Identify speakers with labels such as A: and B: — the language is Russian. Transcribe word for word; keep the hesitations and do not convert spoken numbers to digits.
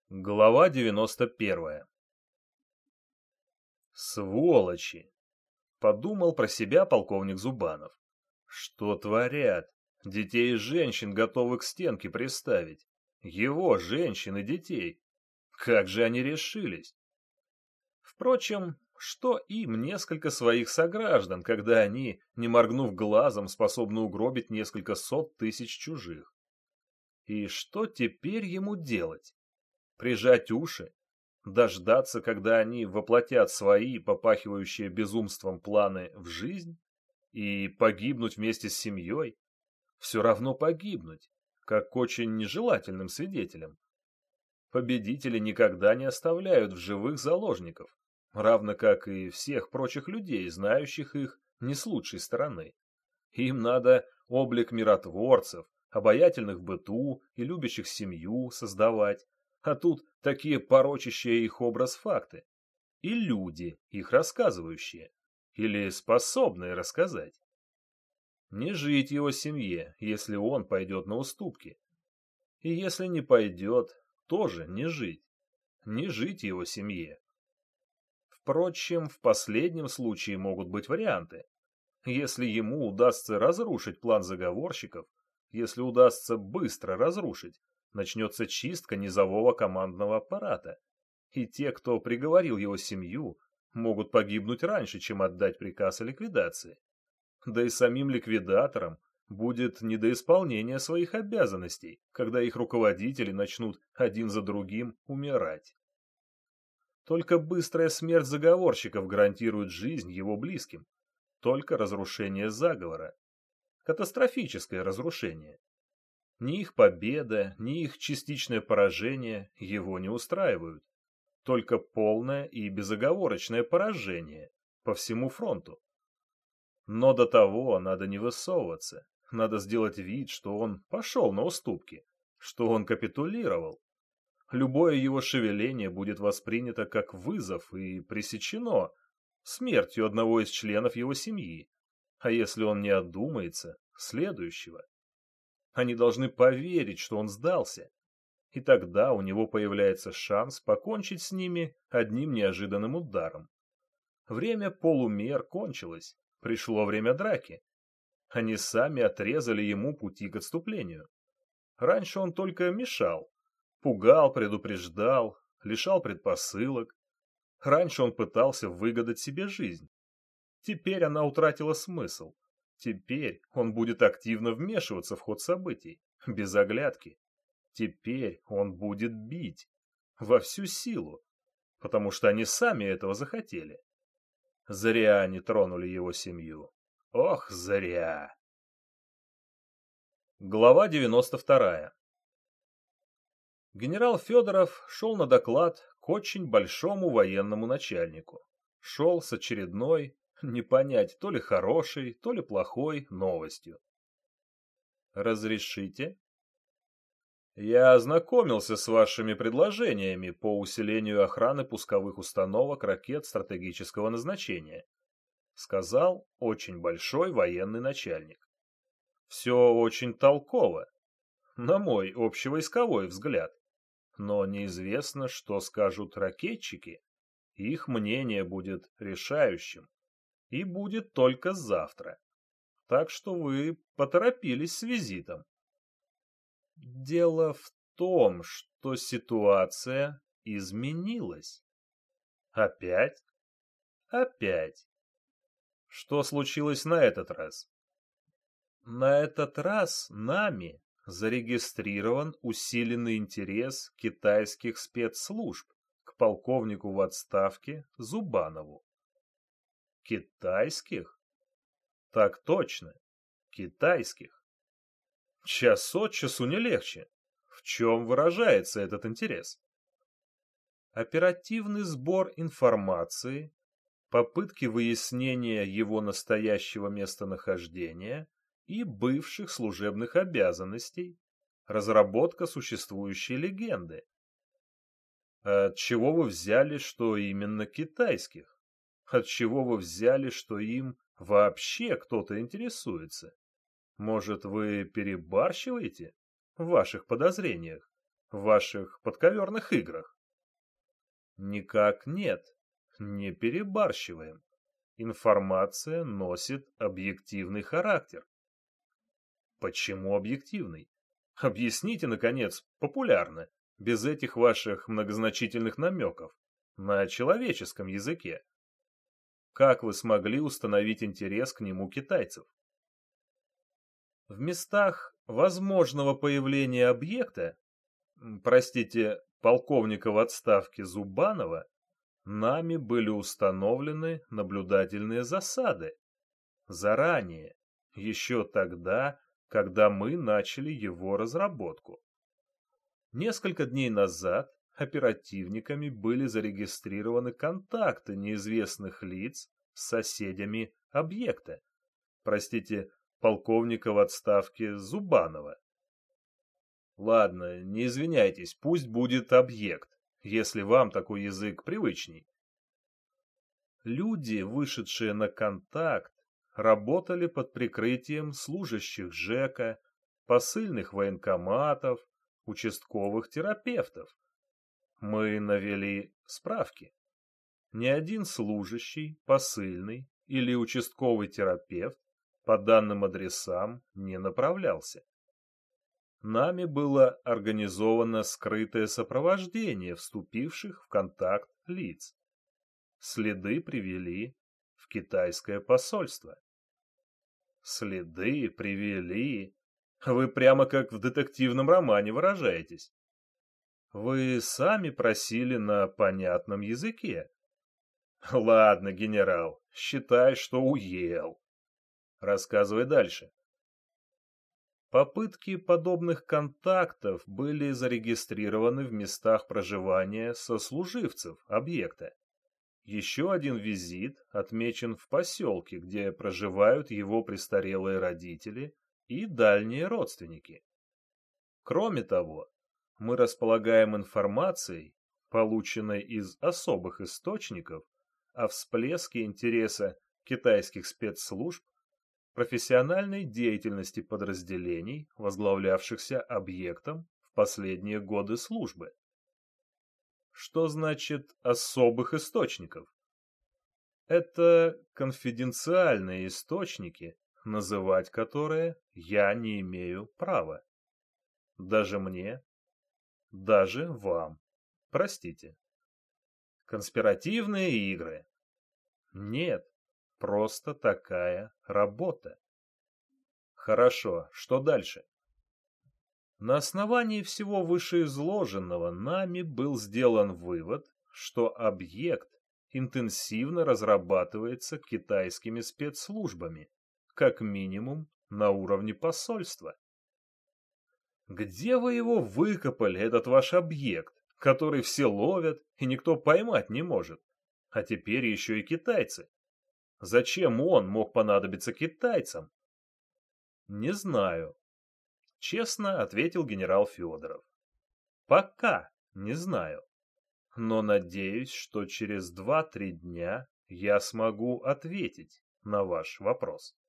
A: Глава девяносто первая. Сволочи! Подумал про себя полковник Зубанов. Что творят? Детей и женщин готовы к стенке приставить. Его женщин и детей. Как же они решились? Впрочем, что им несколько своих сограждан, когда они, не моргнув глазом, способны угробить несколько сот тысяч чужих? И что теперь ему делать? Прижать уши? Дождаться, когда они воплотят свои, попахивающие безумством, планы в жизнь? И погибнуть вместе с семьей? Все равно погибнуть, как очень нежелательным свидетелем. Победители никогда не оставляют в живых заложников, равно как и всех прочих людей, знающих их не с лучшей стороны. Им надо облик миротворцев, обаятельных в быту и любящих семью создавать, а тут такие порочащие их образ факты. И люди, их рассказывающие, или способные рассказать. Не жить его семье, если он пойдет на уступки. И если не пойдет, тоже не жить. Не жить его семье. Впрочем, в последнем случае могут быть варианты. Если ему удастся разрушить план заговорщиков, если удастся быстро разрушить, начнется чистка низового командного аппарата, и те, кто приговорил его семью, могут погибнуть раньше, чем отдать приказ о ликвидации. Да и самим ликвидаторам будет не до исполнения своих обязанностей, когда их руководители начнут один за другим умирать. Только быстрая смерть заговорщиков гарантирует жизнь его близким. Только разрушение заговора. Катастрофическое разрушение. Ни их победа, ни их частичное поражение его не устраивают. Только полное и безоговорочное поражение по всему фронту. Но до того надо не высовываться. Надо сделать вид, что он пошел на уступки, что он капитулировал. Любое его шевеление будет воспринято как вызов и пресечено смертью одного из членов его семьи, а если он не одумается, следующего. Они должны поверить, что он сдался, и тогда у него появляется шанс покончить с ними одним неожиданным ударом. Время полумер кончилось, пришло время драки. Они сами отрезали ему пути к отступлению. Раньше он только мешал, пугал, предупреждал, лишал предпосылок. Раньше он пытался выгадать себе жизнь. Теперь она утратила смысл. Теперь он будет активно вмешиваться в ход событий, без оглядки. Теперь он будет бить. Во всю силу. Потому что они сами этого захотели. Зря они тронули его семью. Ох, зря. Глава девяносто вторая. Генерал Федоров шел на доклад к очень большому военному начальнику. Шел с очередной, не понять, то ли хорошей, то ли плохой новостью. «Разрешите?» «Я ознакомился с вашими предложениями по усилению охраны пусковых установок ракет стратегического назначения», сказал очень большой военный начальник. «Все очень толково, на мой общевойсковой взгляд. Но неизвестно, что скажут ракетчики. Их мнение будет решающим. И будет только завтра. Так что вы поторопились с визитом. Дело в том, что ситуация изменилась. Опять? Опять. Что случилось на этот раз? На этот раз нами зарегистрирован усиленный интерес китайских спецслужб к полковнику в отставке Зубанову. Китайских? Так точно, китайских. Час от часу не легче. В чем выражается этот интерес? Оперативный сбор информации, попытки выяснения его настоящего местонахождения и бывших служебных обязанностей, разработка существующей легенды. От чего вы взяли, что именно китайских? От чего вы взяли, что им вообще кто-то интересуется? Может, вы перебарщиваете в ваших подозрениях, в ваших подковерных играх? Никак нет, не перебарщиваем. Информация носит объективный характер. Почему объективный? Объясните, наконец, популярно, без этих ваших многозначительных намеков, на человеческом языке. Как вы смогли установить интерес к нему китайцев? В местах возможного появления объекта, простите, полковника в отставке Зубанова, нами были установлены наблюдательные засады. Заранее, еще тогда, когда мы начали его разработку. Несколько дней назад оперативниками были зарегистрированы контакты неизвестных лиц с соседями объекта. Простите, полковника в отставке Зубанова. Ладно, не извиняйтесь, пусть будет объект, если вам такой язык привычней. Люди, вышедшие на контакт, работали под прикрытием служащих ЖЭКа, посыльных военкоматов, участковых терапевтов. Мы навели справки. Ни один служащий, посыльный или участковый терапевт по данным адресам не направлялся. Нами было организовано скрытое сопровождение вступивших в контакт лиц. Следы привели в китайское посольство. Следы привели... Вы прямо как в детективном романе выражаетесь. Вы сами просили на понятном языке. Ладно, генерал, считай, что уел. Рассказывай дальше. Попытки подобных контактов были зарегистрированы в местах проживания сослуживцев объекта. Еще один визит отмечен в поселке, где проживают его престарелые родители и дальние родственники. Кроме того, мы располагаем информацией, полученной из особых источников, о всплеске интереса китайских спецслужб, профессиональной деятельности подразделений, возглавлявшихся объектом в последние годы службы. Что значит особых источников? Это конфиденциальные источники, называть которые я не имею права. Даже мне, даже вам. Простите. Конспиративные игры. Нет, просто такая работа. Хорошо, что дальше? На основании всего вышеизложенного нами был сделан вывод, что объект интенсивно разрабатывается китайскими спецслужбами, как минимум на уровне посольства. Где вы его выкопали, этот ваш объект, который все ловят и никто поймать не может? А теперь еще и китайцы. Зачем он мог понадобиться китайцам? Не знаю. Честно ответил генерал Федоров. Пока не знаю. Но надеюсь, что через два-три дня я смогу ответить на ваш вопрос.